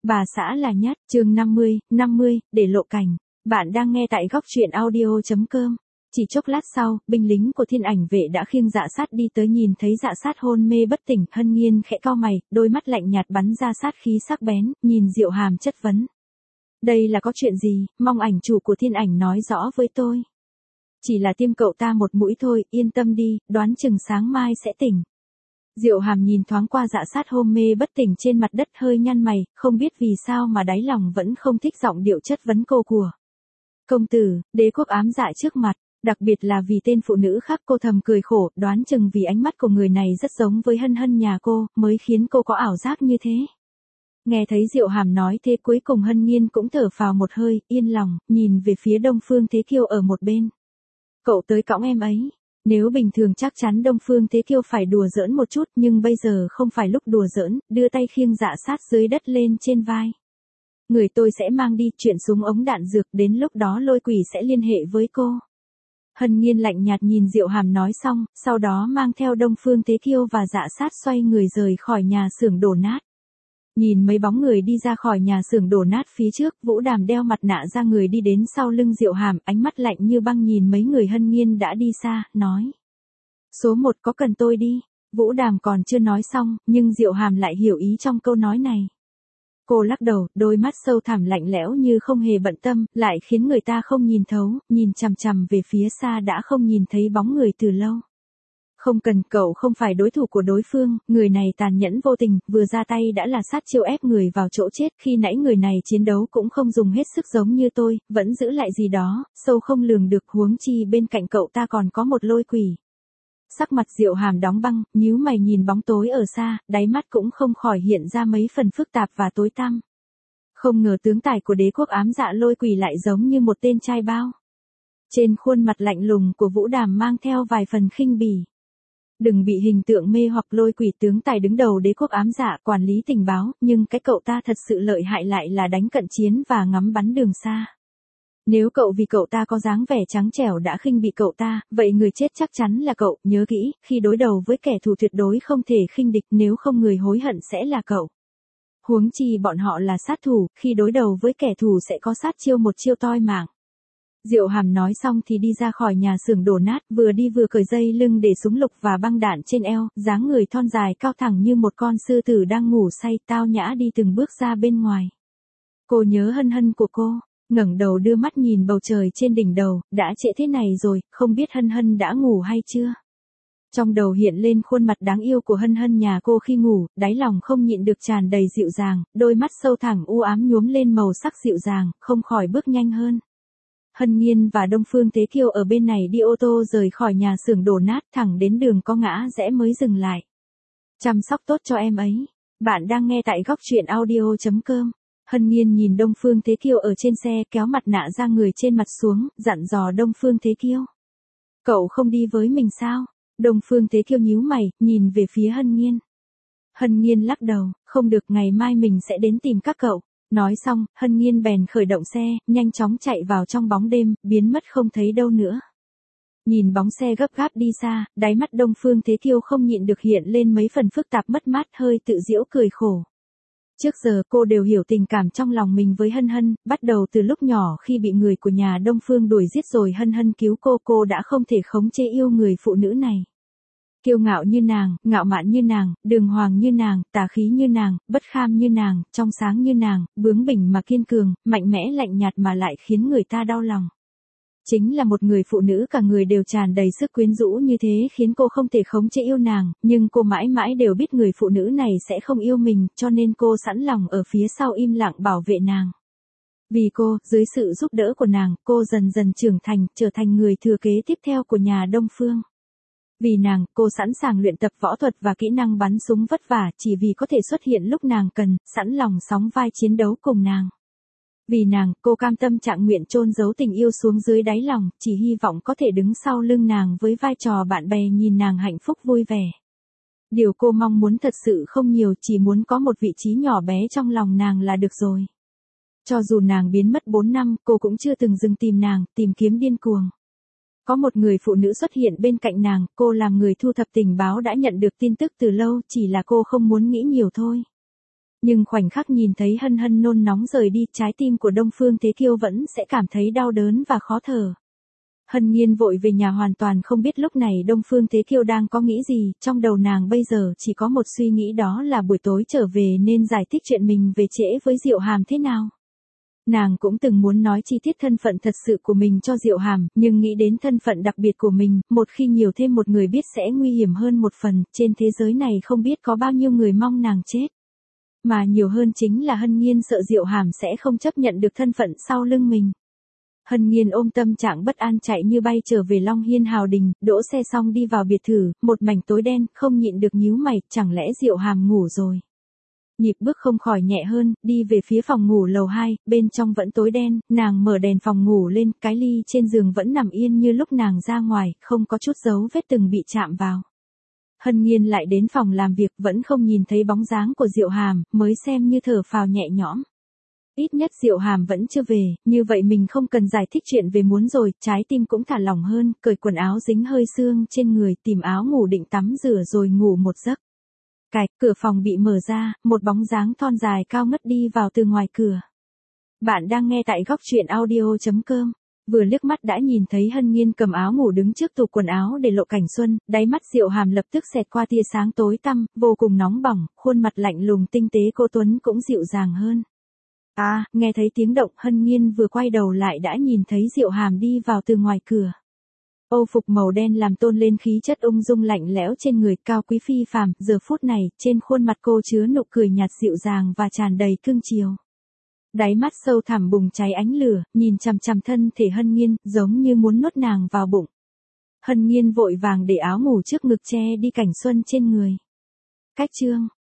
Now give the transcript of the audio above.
Bà xã là nhất, chương 50, để lộ cảnh. Bạn đang nghe tại góc truyện audio.com. Chỉ chốc lát sau, binh lính của Thiên Ảnh vệ đã khiêng Dạ Sát đi tới, nhìn thấy Dạ Sát hôn mê bất tỉnh, Hân Nhiên khẽ cau mày, đôi mắt lạnh nhạt bắn ra sát khí sắc bén, nhìn Diệu Hàm chất vấn. Đây là có chuyện gì, mong ảnh chủ của Thiên Ảnh nói rõ với tôi. Chỉ là tiêm cậu ta một mũi thôi, yên tâm đi, đoán chừng sáng mai sẽ tỉnh. Diệu Hàm nhìn thoáng qua Dạ Sát hôn mê bất tỉnh trên mặt đất, hơi nhăn mày, không biết vì sao mà đáy lòng vẫn không thích giọng điệu chất vấn cô của công tử, đế quốc ám dạ trước mặt, đặc biệt là vì tên phụ nữ khác. Cô thầm cười khổ, đoán chừng vì ánh mắt của người này rất giống với Hân Hân nhà cô, mới khiến cô có ảo giác như thế. Nghe thấy Diệu Hàm nói thế, cuối cùng Hân Nhiên cũng thở phào một hơi, yên lòng, nhìn về phía Đông Phương Thế Kiêu ở một bên. Cậu tới cõng em ấy. Nếu bình thường chắc chắn Đông Phương Thế Kiêu phải đùa giỡn một chút, nhưng bây giờ không phải lúc đùa giỡn, đưa tay khiêng Dạ Sát dưới đất lên trên vai. Người tôi sẽ mang đi, chuyện súng ống đạn dược, đến lúc đó Lôi Quỷ sẽ liên hệ với cô. Hân Nhiên lạnh nhạt nhìn Diệu Hàm nói xong, sau đó mang theo Đông Phương Thế Kiêu và Dạ Sát xoay người rời khỏi nhà xưởng đổ nát. Nhìn mấy bóng người đi ra khỏi nhà xưởng đổ nát phía trước, Vũ Đàm đeo mặt nạ ra người đi đến sau lưng Diệu Hàm, ánh mắt lạnh như băng nhìn mấy người Hân Nhiên đã đi xa, nói. Số 1 có cần tôi đi? Vũ Đàm còn chưa nói xong, nhưng Diệu Hàm lại hiểu ý trong câu nói này. Cô lắc đầu, đôi mắt sâu thẳm lạnh lẽo như không hề bận tâm, lại khiến người ta không nhìn thấu, nhìn chằm chằm về phía xa đã không nhìn thấy bóng người từ lâu. Không cần, cậu không phải đối thủ của đối phương, người này tàn nhẫn vô tình, vừa ra tay đã là sát chiêu ép người vào chỗ chết, khi nãy người này chiến đấu cũng không dùng hết sức giống như tôi, vẫn giữ lại gì đó, sâu không lường được, huống chi bên cạnh cậu ta còn có một Lôi Quỷ. Sắc mặt Diệu Hàm đóng băng, nhíu mày nhìn bóng tối ở xa, đáy mắt cũng không khỏi hiện ra mấy phần phức tạp và tối tăm. Không ngờ tướng tài của đế quốc ám dạ Lôi Quỷ lại giống như một tên trai bao. Trên khuôn mặt lạnh lùng của Vũ Đàm mang theo vài phần khinh bỉ. Đừng bị hình tượng mê hoặc, Lôi Quỷ tướng tài đứng đầu đế quốc ám dạ, quản lý tình báo, nhưng cái cậu ta thật sự lợi hại lại là đánh cận chiến và ngắm bắn đường xa. Nếu cậu vì cậu ta có dáng vẻ trắng trẻo đã khinh bị cậu ta, vậy người chết chắc chắn là cậu, nhớ kỹ, khi đối đầu với kẻ thù tuyệt đối không thể khinh địch, nếu không người hối hận sẽ là cậu. Huống chi bọn họ là sát thủ, khi đối đầu với kẻ thù sẽ có sát chiêu, một chiêu toi mạng. Diệu Hàm nói xong thì đi ra khỏi nhà xưởng đổ nát, vừa đi vừa cởi dây lưng để súng lục và băng đạn trên eo, dáng người thon dài cao thẳng như một con sư tử đang ngủ say, tao nhã đi từng bước ra bên ngoài. Cô nhớ Hân Hân của cô, ngẩng đầu đưa mắt nhìn bầu trời trên đỉnh đầu, đã trễ thế này rồi, không biết Hân Hân đã ngủ hay chưa. Trong đầu hiện lên khuôn mặt đáng yêu của Hân Hân nhà cô khi ngủ, đáy lòng không nhịn được tràn đầy dịu dàng, đôi mắt sâu thẳm u ám nhuốm lên màu sắc dịu dàng, không khỏi bước nhanh hơn. Hân Nhiên và Đông Phương Thế Kiêu ở bên này đi ô tô rời khỏi nhà xưởng đổ nát, thẳng đến đường có ngã rẽ mới dừng lại. Chăm sóc tốt cho em ấy. Bạn đang nghe tại góc truyện audio.com. Hân Nhiên nhìn Đông Phương Thế Kiêu ở trên xe, kéo mặt nạ ra người trên mặt xuống, dặn dò Đông Phương Thế Kiêu. Cậu không đi với mình sao? Đông Phương Thế Kiêu nhíu mày, nhìn về phía Hân Nhiên. Hân Nhiên lắc đầu, không được, ngày mai mình sẽ đến tìm các cậu. Nói xong, Hân Nhiên bèn khởi động xe, nhanh chóng chạy vào trong bóng đêm, biến mất không thấy đâu nữa. Nhìn bóng xe gấp gáp đi xa, đáy mắt Đông Phương Thế Kiêu không nhịn được hiện lên mấy phần phức tạp, mất mát, hơi tự giễu cười khổ. Trước giờ cô đều hiểu tình cảm trong lòng mình với Hân Hân, bắt đầu từ lúc nhỏ khi bị người của nhà Đông Phương đuổi giết rồi Hân Hân cứu cô đã không thể khống chế yêu người phụ nữ này. Kiêu ngạo như nàng, ngạo mạn như nàng, đường hoàng như nàng, tà khí như nàng, bất kham như nàng, trong sáng như nàng, bướng bỉnh mà kiên cường, mạnh mẽ lạnh nhạt mà lại khiến người ta đau lòng. Chính là một người phụ nữ cả người đều tràn đầy sức quyến rũ như thế khiến cô không thể khống chế yêu nàng, nhưng cô mãi mãi đều biết người phụ nữ này sẽ không yêu mình, cho nên cô sẵn lòng ở phía sau im lặng bảo vệ nàng. Vì cô, dưới sự giúp đỡ của nàng, cô dần dần trưởng thành, trở thành người thừa kế tiếp theo của nhà Đông Phương. Vì nàng, cô sẵn sàng luyện tập võ thuật và kỹ năng bắn súng vất vả, chỉ vì có thể xuất hiện lúc nàng cần, sẵn lòng sóng vai chiến đấu cùng nàng. Vì nàng, cô cam tâm trạng nguyện chôn giấu tình yêu xuống dưới đáy lòng, chỉ hy vọng có thể đứng sau lưng nàng với vai trò bạn bè nhìn nàng hạnh phúc vui vẻ. Điều cô mong muốn thật sự không nhiều, chỉ muốn có một vị trí nhỏ bé trong lòng nàng là được rồi. Cho dù nàng biến mất 4 năm, cô cũng chưa từng dừng tìm nàng, tìm kiếm điên cuồng. Có một người phụ nữ xuất hiện bên cạnh nàng, cô làm người thu thập tình báo đã nhận được tin tức từ lâu, chỉ là cô không muốn nghĩ nhiều thôi. Nhưng khoảnh khắc nhìn thấy Hân Hân nôn nóng rời đi, trái tim của Đông Phương Thế Kiêu vẫn sẽ cảm thấy đau đớn và khó thở. Hân Nhiên vội về nhà hoàn toàn không biết lúc này Đông Phương Thế Kiêu đang có nghĩ gì, trong đầu nàng bây giờ chỉ có một suy nghĩ, đó là buổi tối trở về nên giải thích chuyện mình về trễ với Diệu Hàm thế nào. Nàng cũng từng muốn nói chi tiết thân phận thật sự của mình cho Diệu Hàm, nhưng nghĩ đến thân phận đặc biệt của mình, một khi nhiều thêm một người biết sẽ nguy hiểm hơn một phần, trên thế giới này không biết có bao nhiêu người mong nàng chết. Mà nhiều hơn chính là Hân Nhiên sợ Diệu Hàm sẽ không chấp nhận được thân phận sau lưng mình. Hân Nhiên ôm tâm trạng bất an chạy như bay trở về Long Hiên Hào Đình, đỗ xe xong đi vào biệt thự, một mảnh tối đen, không nhịn được nhíu mày, chẳng lẽ Diệu Hàm ngủ rồi. Nhịp bước không khỏi nhẹ hơn, đi về phía phòng ngủ lầu 2, bên trong vẫn tối đen, nàng mở đèn phòng ngủ lên, cái ly trên giường vẫn nằm yên như lúc nàng ra ngoài, không có chút dấu vết từng bị chạm vào. Hân Nhiên lại đến phòng làm việc, vẫn không nhìn thấy bóng dáng của Diệu Hàm, mới xem như thở phào nhẹ nhõm. Ít nhất Diệu Hàm vẫn chưa về, như vậy mình không cần giải thích chuyện về muốn rồi, trái tim cũng thả lỏng hơn, cởi quần áo dính hơi sương trên người, tìm áo ngủ định tắm rửa rồi ngủ một giấc. Cạch, cửa phòng bị mở ra, một bóng dáng thon dài cao ngất đi vào từ ngoài cửa. Bạn đang nghe tại góc truyện audio.com. Vừa liếc mắt đã nhìn thấy Hân Nhiên cầm áo ngủ đứng trước tủ quần áo để lộ cảnh xuân, đáy mắt Diệu Hàm lập tức xẹt qua tia sáng tối tăm, vô cùng nóng bỏng, khuôn mặt lạnh lùng tinh tế cô Tuấn cũng dịu dàng hơn. Nghe thấy tiếng động, Hân Nhiên vừa quay đầu lại đã nhìn thấy Diệu Hàm đi vào từ ngoài cửa. Âu phục màu đen làm tôn lên khí chất ung dung lạnh lẽo trên người, cao quý phi phàm, giờ phút này, trên khuôn mặt cô chứa nụ cười nhạt dịu dàng và tràn đầy cưng chiều. Đáy mắt sâu thẳm bùng cháy ánh lửa, nhìn chằm chằm thân thể Hân Nhiên, giống như muốn nuốt nàng vào bụng. Hân Nhiên vội vàng để áo ngủ trước ngực che đi cảnh xuân trên người. Cách chương